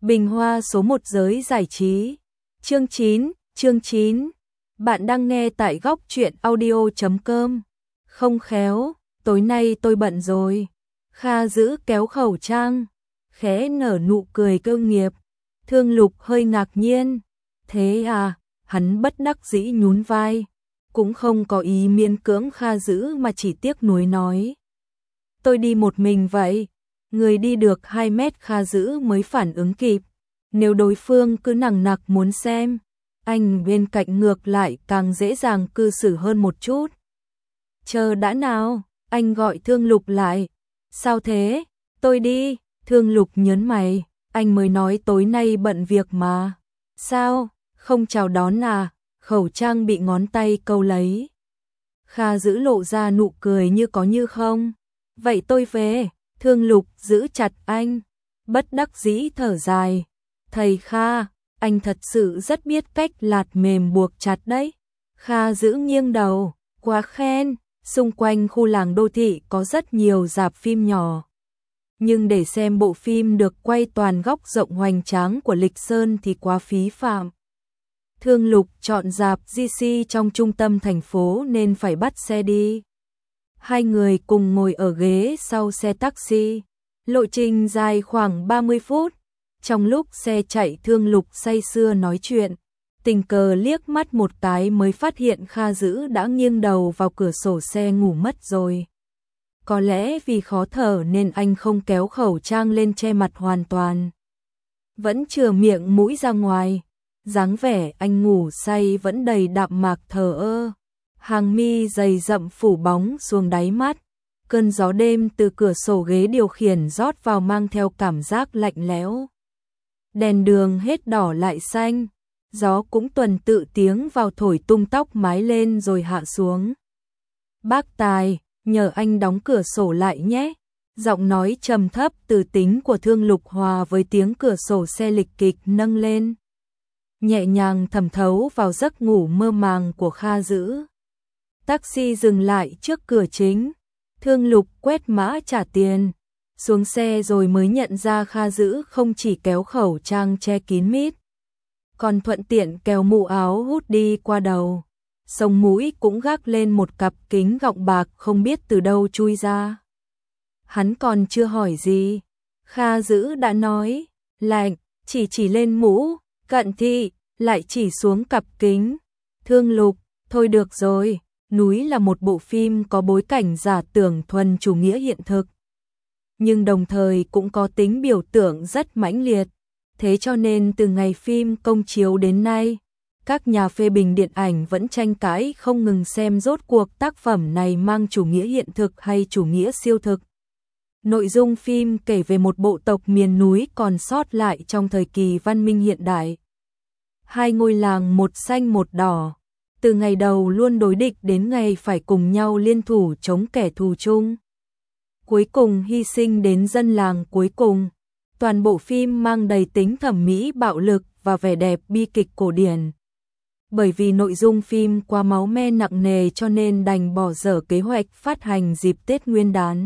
Bình hoa số 1 giới giải trí. Chương 9. Bạn đang nghe tại góc truyện audio.com. Không khéo, tối nay tôi bận rồi. Kha giữ kéo khẩu trang, khẽ nở nụ cười cơ nghiệp. Thương Lục hơi ngạc nhiên. Thế à, hắn bất đắc dĩ nhún vai. Cũng không có ý miễn cưỡng Kha giữ mà chỉ tiếc nuối nói. Tôi đi một mình vậy. Người đi được 2 mét Kha giữ mới phản ứng kịp. Nếu đối phương cứ nằng nặc muốn xem, anh bên cạnh ngược lại càng dễ dàng cư xử hơn một chút. Chờ đã nào, anh gọi Thương Lục lại. Sao thế? Tôi đi. Thương Lục nhớn mày, anh mới nói tối nay bận việc mà. Sao, không chào đón à? Khẩu trang bị ngón tay câu lấy. Kha giữ lộ ra nụ cười như có như không. Vậy tôi về. Thương Lục giữ chặt anh, bất đắc dĩ thở dài. Thầy Kha, anh thật sự rất biết cách lạt mềm buộc chặt đấy. Kha giữ nghiêng đầu, quá khen. Xung quanh khu làng đô thị có rất nhiều rạp phim nhỏ. Nhưng để xem bộ phim được quay toàn góc rộng hoành tráng của Lịch Sơn thì quá phí phạm. Thương Lục chọn rạp GC trong trung tâm thành phố nên phải bắt xe đi. Hai người cùng ngồi ở ghế sau xe taxi. Lộ trình dài khoảng 30 phút. Trong lúc xe chạy Thương Lục say sưa nói chuyện. Tình cờ liếc mắt một cái mới phát hiện Kha giữ đã nghiêng đầu vào cửa sổ xe ngủ mất rồi. Có lẽ vì khó thở nên anh không kéo khẩu trang lên che mặt hoàn toàn. Vẫn chừa miệng mũi ra ngoài. Dáng vẻ anh ngủ say vẫn đầy đạm mạc thờ ơ. Hàng mi dày rậm phủ bóng xuống đáy mắt. Cơn gió đêm từ cửa sổ ghế điều khiển rót vào mang theo cảm giác lạnh lẽo. Đèn đường hết đỏ lại xanh. Gió cũng tuần tự tiếng vào thổi tung tóc mái lên rồi hạ xuống. Bác Tài, nhờ anh đóng cửa sổ lại nhé. Giọng nói trầm thấp từ tính của Thương Lục hòa với tiếng cửa sổ xe lịch kịch nâng lên. Nhẹ nhàng thẩm thấu vào giấc ngủ mơ màng của Kha giữ. Taxi dừng lại trước cửa chính. Thương Lục quét mã trả tiền. Xuống xe rồi mới nhận ra Kha giữ không chỉ kéo khẩu trang che kín mít, còn thuận tiện kéo mũ áo hút đi qua đầu. Sống mũi cũng gác lên một cặp kính gọng bạc không biết từ đâu chui ra. Hắn còn chưa hỏi gì, Kha giữ đã nói, lạnh, chỉ lên mũ, cận thị, lại chỉ xuống cặp kính. Thương Lục, thôi được rồi, Núi là một bộ phim có bối cảnh giả tưởng thuần chủ nghĩa hiện thực, nhưng đồng thời cũng có tính biểu tượng rất mãnh liệt. Thế cho nên từ ngày phim công chiếu đến nay, các nhà phê bình điện ảnh vẫn tranh cãi không ngừng xem rốt cuộc tác phẩm này mang chủ nghĩa hiện thực hay chủ nghĩa siêu thực. Nội dung phim kể về một bộ tộc miền núi còn sót lại trong thời kỳ văn minh hiện đại. Hai ngôi làng một xanh một đỏ, từ ngày đầu luôn đối địch đến ngày phải cùng nhau liên thủ chống kẻ thù chung. Cuối cùng hy sinh đến dân làng cuối cùng. Toàn bộ phim mang đầy tính thẩm mỹ bạo lực và vẻ đẹp bi kịch cổ điển. Bởi vì nội dung phim quá máu me nặng nề cho nên đành bỏ dở kế hoạch phát hành dịp Tết Nguyên đán.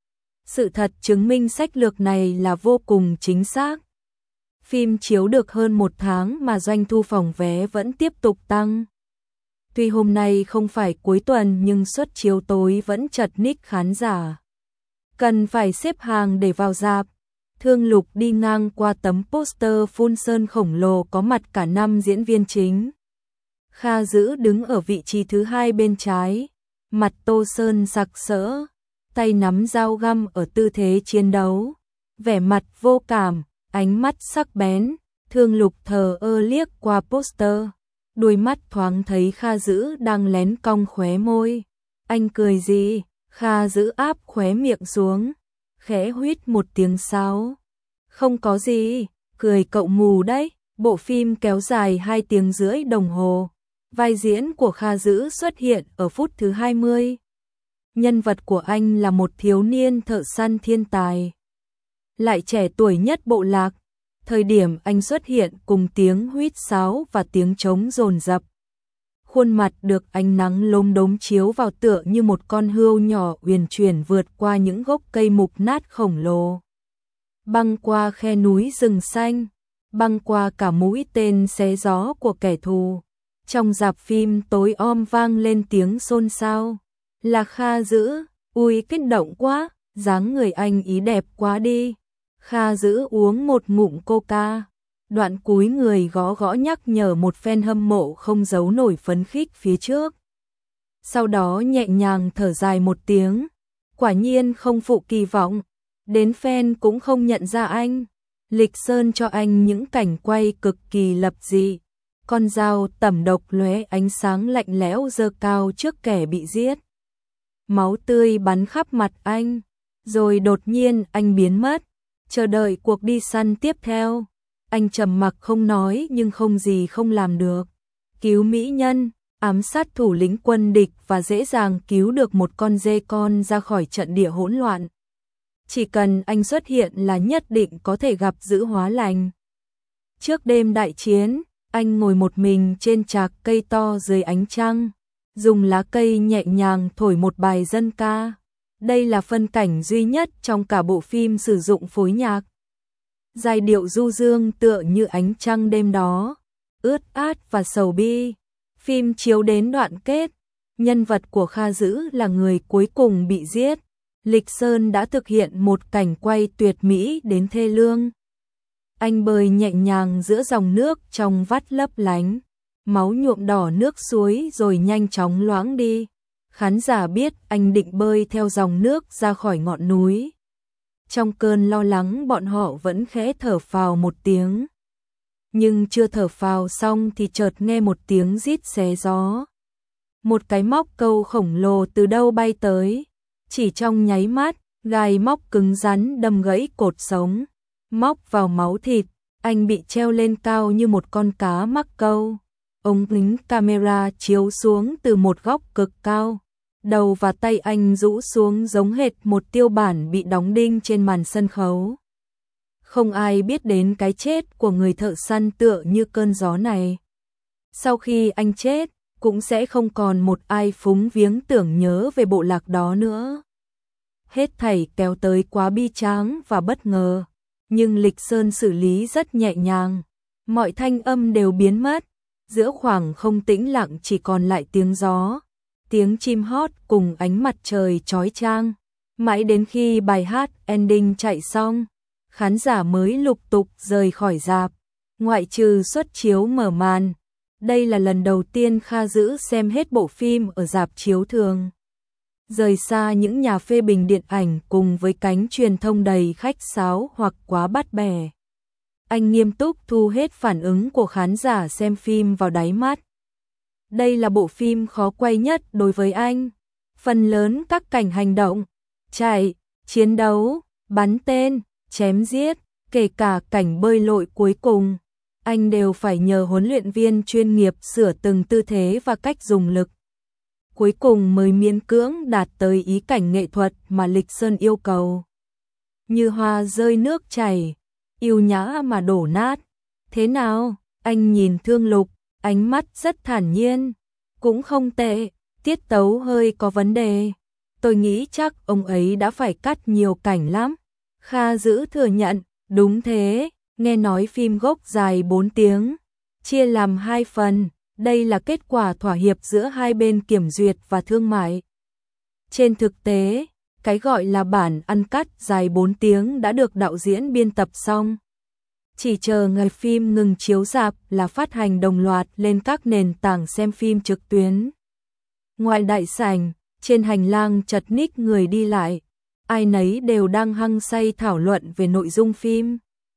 Sự thật chứng minh sách lược này là vô cùng chính xác. Phim chiếu được hơn 1 tháng mà doanh thu phòng vé vẫn tiếp tục tăng. Tuy hôm nay không phải cuối tuần nhưng suất chiếu tối vẫn chật ních khán giả. Cần phải xếp hàng để vào rạp. Thương Lục đi ngang qua tấm poster phun sơn khổng lồ có mặt cả 5 diễn viên chính. Kha giữ đứng ở vị trí thứ 2 bên trái, mặt tô sơn sặc sỡ, tay nắm dao găm ở tư thế chiến đấu, vẻ mặt vô cảm, ánh mắt sắc bén. Thương Lục thờ ơ liếc qua poster, đôi mắt thoáng thấy Kha giữ đang lén cong khóe môi. Anh cười gì? Kha giữ áp khóe miệng xuống, khẽ huýt một tiếng sáo. Không có gì, cười cậu mù đấy. Bộ phim kéo dài 2 tiếng rưỡi đồng hồ. Vai diễn của Kha giữ xuất hiện ở phút thứ 20. Nhân vật của anh là một thiếu niên thợ săn thiên tài, lại trẻ tuổi nhất bộ lạc. Thời điểm anh xuất hiện cùng tiếng huýt sáo và tiếng trống dồn dập. Khuôn mặt được ánh nắng lốm đốm chiếu vào tựa như một con hươu nhỏ uyển chuyển vượt qua những gốc cây mục nát khổng lồ, băng qua khe núi rừng xanh. băng qua cả mũi tên xé gió của kẻ thù. Trong rạp phim tối om vang lên tiếng xôn xao. Là Kha Dữ, ui kích động quá, dáng người anh ý đẹp quá đi. Kha Dữ uống một ngụm coca, đoạn cúi người gõ gõ nhắc nhở một fan hâm mộ không giấu nổi phấn khích phía trước. Sau đó nhẹ nhàng thở dài một tiếng, quả nhiên không phụ kỳ vọng, đến fan cũng không nhận ra anh. Lịch Sơn cho anh những cảnh quay cực kỳ lập dị, con dao tẩm độc lóe ánh sáng lạnh lẽo giơ cao trước kẻ bị giết. Máu tươi bắn khắp mặt anh, rồi đột nhiên anh biến mất, chờ đợi cuộc đi săn tiếp theo. Anh trầm mặc không nói nhưng không gì không làm được. Cứu mỹ nhân, ám sát thủ lĩnh quân địch và dễ dàng cứu được một con dê con ra khỏi trận địa hỗn loạn. Chỉ cần anh xuất hiện là nhất định có thể gặp giữ hóa lành. Trước đêm đại chiến, anh ngồi một mình trên trạc cây to dưới ánh trăng, dùng lá cây nhẹ nhàng thổi một bài dân ca. Đây là phân cảnh duy nhất trong cả bộ phim sử dụng phối nhạc. Giai điệu du dương tựa như ánh trăng đêm đó, ướt át và sầu bi. Phim chiếu đến đoạn kết, nhân vật của Kha Dữ là người cuối cùng bị giết. Lịch Sơn đã thực hiện một cảnh quay tuyệt mỹ đến thê lương. Anh bơi nhẹ nhàng giữa dòng nước trong vắt lấp lánh, máu nhuộm đỏ nước suối rồi nhanh chóng loãng đi. Khán giả biết anh định bơi theo dòng nước ra khỏi ngọn núi. Trong cơn lo lắng bọn họ vẫn khẽ thở phào một tiếng. Nhưng chưa thở phào xong thì chợt nghe một tiếng rít xé gió. Một cái móc câu khổng lồ từ đâu bay tới. Chỉ trong nháy mắt, gai móc cứng rắn đâm gãy cột sống. Móc vào máu thịt, anh bị treo lên cao như một con cá mắc câu. Ống kính camera chiếu xuống từ một góc cực cao. Đầu và tay anh rũ xuống giống hệt một tiêu bản bị đóng đinh trên màn sân khấu. Không ai biết đến cái chết của người thợ săn tựa như cơn gió này. Sau khi anh chết, cũng sẽ không còn một ai phúng viếng tưởng nhớ về bộ lạc đó nữa. Hết thảy kéo tới quá bi tráng và bất ngờ, nhưng Lịch Sơn xử lý rất nhẹ nhàng. Mọi thanh âm đều biến mất, giữa khoảng không tĩnh lặng chỉ còn lại tiếng gió, tiếng chim hót cùng ánh mặt trời chói chang. Mãi đến khi bài hát ending chạy xong, khán giả mới lục tục rời khỏi rạp, ngoại trừ suất chiếu mở màn. Đây là lần đầu tiên Kha Dữ xem hết bộ phim ở rạp chiếu thường. Rời xa những nhà phê bình điện ảnh cùng với cánh truyền thông đầy khách sáo hoặc quá bắt bẻ. Anh nghiêm túc thu hết phản ứng của khán giả xem phim vào đáy mắt. Đây là bộ phim khó quay nhất đối với anh. Phần lớn các cảnh hành động, chạy, chiến đấu, bắn tên, chém giết, kể cả cảnh bơi lội cuối cùng, anh đều phải nhờ huấn luyện viên chuyên nghiệp sửa từng tư thế và cách dùng lực. Cuối cùng mới miễn cưỡng đạt tới ý cảnh nghệ thuật mà Lịch Sơn yêu cầu. Như hoa rơi nước chảy, yêu nhã mà đổ nát. Thế nào? Anh nhìn Thương Lục, ánh mắt rất thản nhiên. Cũng không tệ, tiết tấu hơi có vấn đề. Tôi nghĩ chắc ông ấy đã phải cắt nhiều cảnh lắm. Kha Dữ thừa nhận, đúng thế, nghe nói phim gốc dài 4 tiếng, chia làm 2 phần. Đây là kết quả thỏa hiệp giữa hai bên kiểm duyệt và thương mại. Trên thực tế, cái gọi là bản uncut dài 4 tiếng đã được đạo diễn biên tập xong. Chỉ chờ ngày phim ngừng chiếu rạp là phát hành đồng loạt lên các nền tảng xem phim trực tuyến. Ngoài đại sảnh, trên hành lang chật ních người đi lại, ai nấy đều đang hăng say thảo luận về nội dung phim.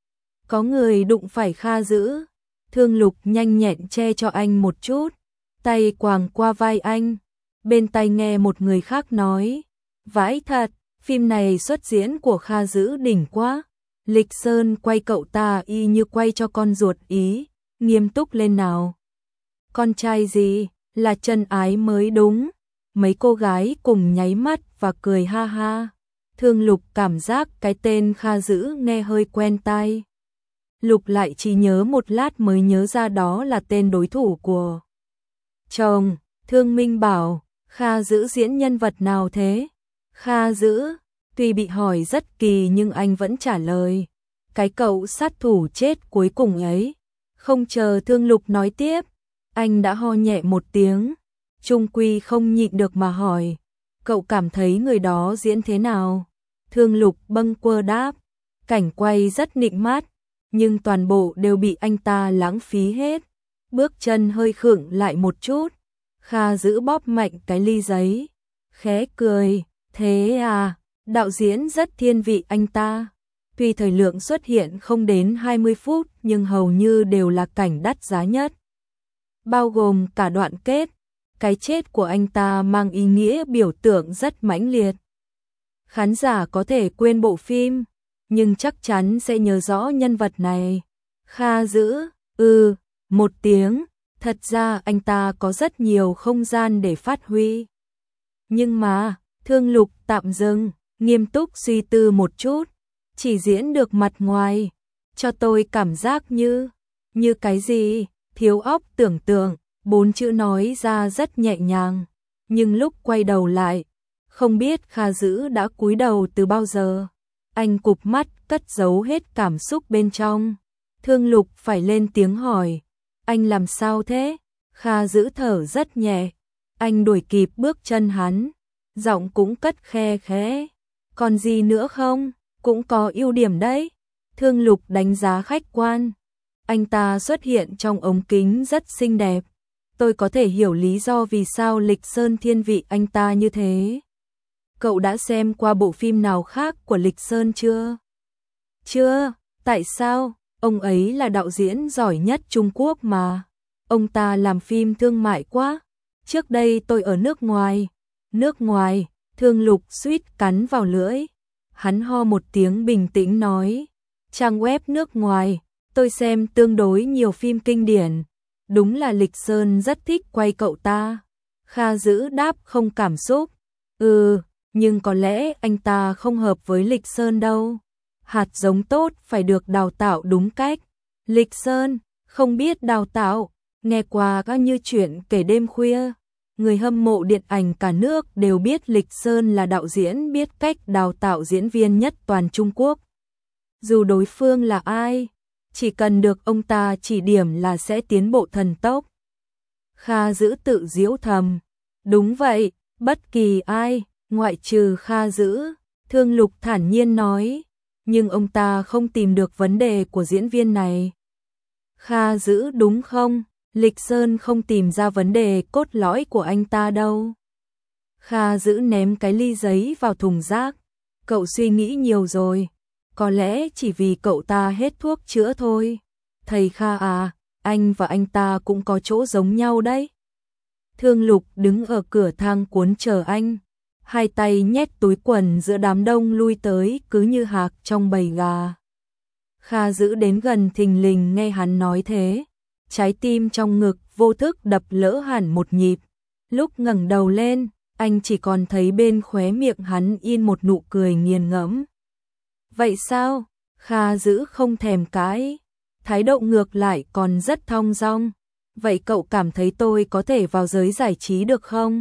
Có người đụng phải Kha Dữ, Thương Lục nhanh nhẹn che cho anh một chút, tay quàng qua vai anh, bên tai nghe một người khác nói, vãi thật, phim này xuất diễn của Kha Dữ đỉnh quá. Lịch Sơn quay cậu ta y như quay cho con ruột ý, nghiêm túc lên nào. Con trai gì, là chân ái mới đúng. Mấy cô gái cùng nháy mắt và cười ha ha. Thương Lục cảm giác cái tên Kha Dữ nghe hơi quen tai. Lục lại chỉ nhớ một lát mới nhớ ra đó là tên đối thủ của chồng. Thương Minh bảo, Kha Dữ diễn nhân vật nào thế? Kha Dữ, tuy bị hỏi rất kỳ nhưng anh vẫn trả lời. cái cậu sát thủ chết cuối cùng ấy. Không chờ Thương Lục nói tiếp, anh đã ho nhẹ một tiếng, trung quy không nhịn được mà hỏi, cậu cảm thấy người đó diễn thế nào? Thương Lục bâng quơ đáp, cảnh quay rất nịnh mắt, nhưng toàn bộ đều bị anh ta lãng phí hết. Bước chân hơi khựng lại một chút, Kha giữ bóp mạnh cái ly giấy, khẽ cười, thế à, đạo diễn rất thiên vị anh ta. Tuy thời lượng xuất hiện không đến 20 phút nhưng hầu như đều là cảnh đắt giá nhất. Bao gồm cả đoạn kết, cái chết của anh ta mang ý nghĩa biểu tượng rất mãnh liệt. Khán giả có thể quên bộ phim, nhưng chắc chắn sẽ nhớ rõ nhân vật này. Kha giữ, một tiếng, thật ra anh ta có rất nhiều không gian để phát huy. Nhưng mà, Thương Lục tạm dừng, nghiêm túc suy tư một chút, chỉ diễn được mặt ngoài, cho tôi cảm giác như cái gì, thiếu óc tưởng tượng, 4 chữ nói ra rất nhẹ nhàng, nhưng lúc quay đầu lại, không biết Kha giữ đã cúi đầu từ bao giờ. Anh cụp mắt cất giấu hết cảm xúc bên trong. Thương Lục phải lên tiếng hỏi, anh làm sao thế? Kha giữ thở rất nhẹ, anh đuổi kịp bước chân hắn, giọng cũng cất khe khẽ, còn gì nữa không? Cũng có ưu điểm đấy. Thương Lục đánh giá khách quan, anh ta xuất hiện trong ống kính rất xinh đẹp, tôi có thể hiểu lý do vì sao Lịch Sơn thiên vị anh ta như thế. Cậu đã xem qua bộ phim nào khác của Lịch Sơn chưa? Chưa, tại sao? Ông ấy là đạo diễn giỏi nhất Trung Quốc mà. Ông ta làm phim thương mại quá. Trước đây tôi ở nước ngoài. Nước ngoài, Thương Lục suýt cắn vào lưỡi. Hắn ho một tiếng bình tĩnh nói, trang web nước ngoài, tôi xem tương đối nhiều phim kinh điển. Đúng là Lịch Sơn rất thích quay cậu ta. Kha giữ đáp không cảm xúc. Nhưng có lẽ anh ta không hợp với Lịch Sơn đâu. Hạt giống tốt phải được đào tạo đúng cách. Lịch Sơn, không biết đào tạo, nghe qua các như chuyện kể đêm khuya. Người hâm mộ điện ảnh cả nước đều biết Lịch Sơn là đạo diễn biết cách đào tạo diễn viên nhất toàn Trung Quốc. Dù đối phương là ai, chỉ cần được ông ta chỉ điểm là sẽ tiến bộ thần tốc. Kha giữ tự giễu thầm, đúng vậy, bất kỳ ai, ngoại trừ Kha giữ, Thương Lục thản nhiên nói, nhưng ông ta không tìm được vấn đề của diễn viên này. Kha giữ đúng không? Lịch Sơn không tìm ra vấn đề cốt lõi của anh ta đâu. Kha giữ ném cái ly giấy vào thùng rác. Cậu suy nghĩ nhiều rồi. Có lẽ chỉ vì cậu ta hết thuốc chữa thôi. Thầy Kha à, anh và anh ta cũng có chỗ giống nhau đấy. Thương Lục đứng ở cửa thang cuốn chờ anh. Hai tay nhét túi quần giữa đám đông lui tới cứ như hạc trong bầy gà. Kha giữ đến gần thình lình nghe hắn nói thế. Trái tim trong ngực vô thức đập lỡ hẳn một nhịp. Lúc ngẩng đầu lên, anh chỉ còn thấy bên khóe miệng hắn in một nụ cười nghiền ngẫm. Vậy sao? Kha giữ không thèm cãi. Thái độ ngược lại còn rất thong dong. Vậy cậu cảm thấy tôi có thể vào giới giải trí được không?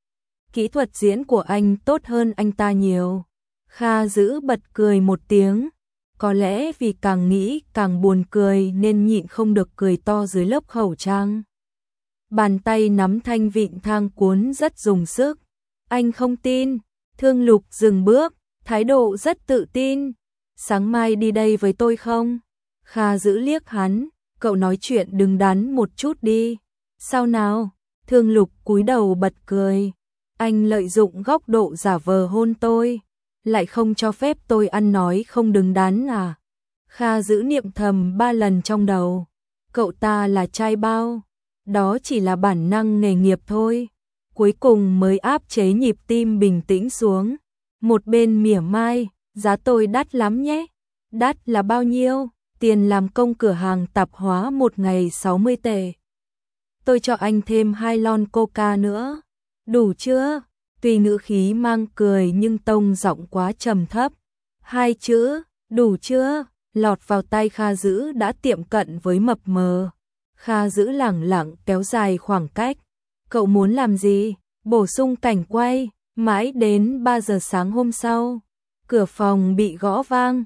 Kỹ thuật diễn của anh tốt hơn anh ta nhiều. Kha giữ bật cười một tiếng. Có lẽ vì càng nghĩ càng buồn cười nên nhịn không được cười to dưới lớp khẩu trang. Bàn tay nắm thanh vịn thang cuốn rất dùng sức. Anh không tin. Thương Lục dừng bước, thái độ rất tự tin. Sáng mai đi đây với tôi không? Kha giữ liếc hắn, cậu nói chuyện đứng đắn một chút đi. Sao nào? Thương Lục cúi đầu bật cười. Anh lợi dụng góc độ giả vờ hôn tôi, lại không cho phép tôi ăn nói không đứng đắn à? Kha giữ niệm thầm 3 lần trong đầu. Cậu ta là trai bao, đó chỉ là bản năng nghề nghiệp thôi. Cuối cùng mới áp chế nhịp tim bình tĩnh xuống. Một bên mỉa mai, giá tôi đắt lắm nhé. Đắt là bao nhiêu? Tiền làm công cửa hàng tạp hóa một ngày 60 tệ. Tôi cho anh thêm 2 lon coca nữa. Đủ chưa? Tuy ngữ khí mang cười nhưng tông giọng quá trầm thấp. 2 chữ, đủ chưa? Lọt vào tay Kha giữ đã tiệm cận với mập mờ. Kha giữ lẳng lặng kéo dài khoảng cách. Cậu muốn làm gì? Bổ sung cảnh quay. Mãi đến 3 giờ sáng hôm sau, cửa phòng bị gõ vang.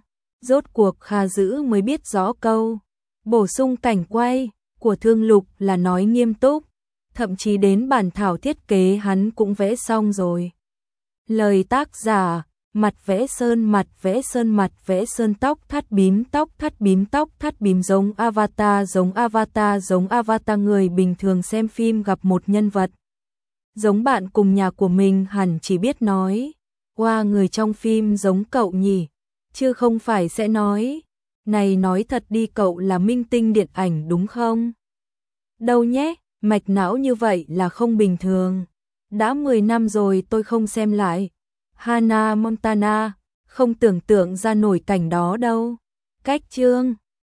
Rốt cuộc Kha Dữ mới biết rõ câu bổ sung cảnh quay của Thương Lục là nói nghiêm túc, thậm chí đến bản thảo thiết kế hắn cũng vẽ xong rồi. Lời tác giả: mặt vẽ sơn, mặt vẽ sơn, mặt vẽ sơn, tóc thắt bím, tóc thắt bím, tóc thắt bím, giống avatar, giống avatar, giống avatar. Người bình thường xem phim gặp một nhân vật giống bạn cùng nhà của mình hẳn chỉ biết nói, wow, người trong phim giống cậu nhỉ, chứ không phải sẽ nói, này nói thật đi, cậu là minh tinh điện ảnh đúng không? Đâu nhé, mạch não như vậy là không bình thường. Đã 10 năm rồi tôi không xem lại Hannah Montana, không tưởng tượng ra nổi cảnh đó đâu. Cách chương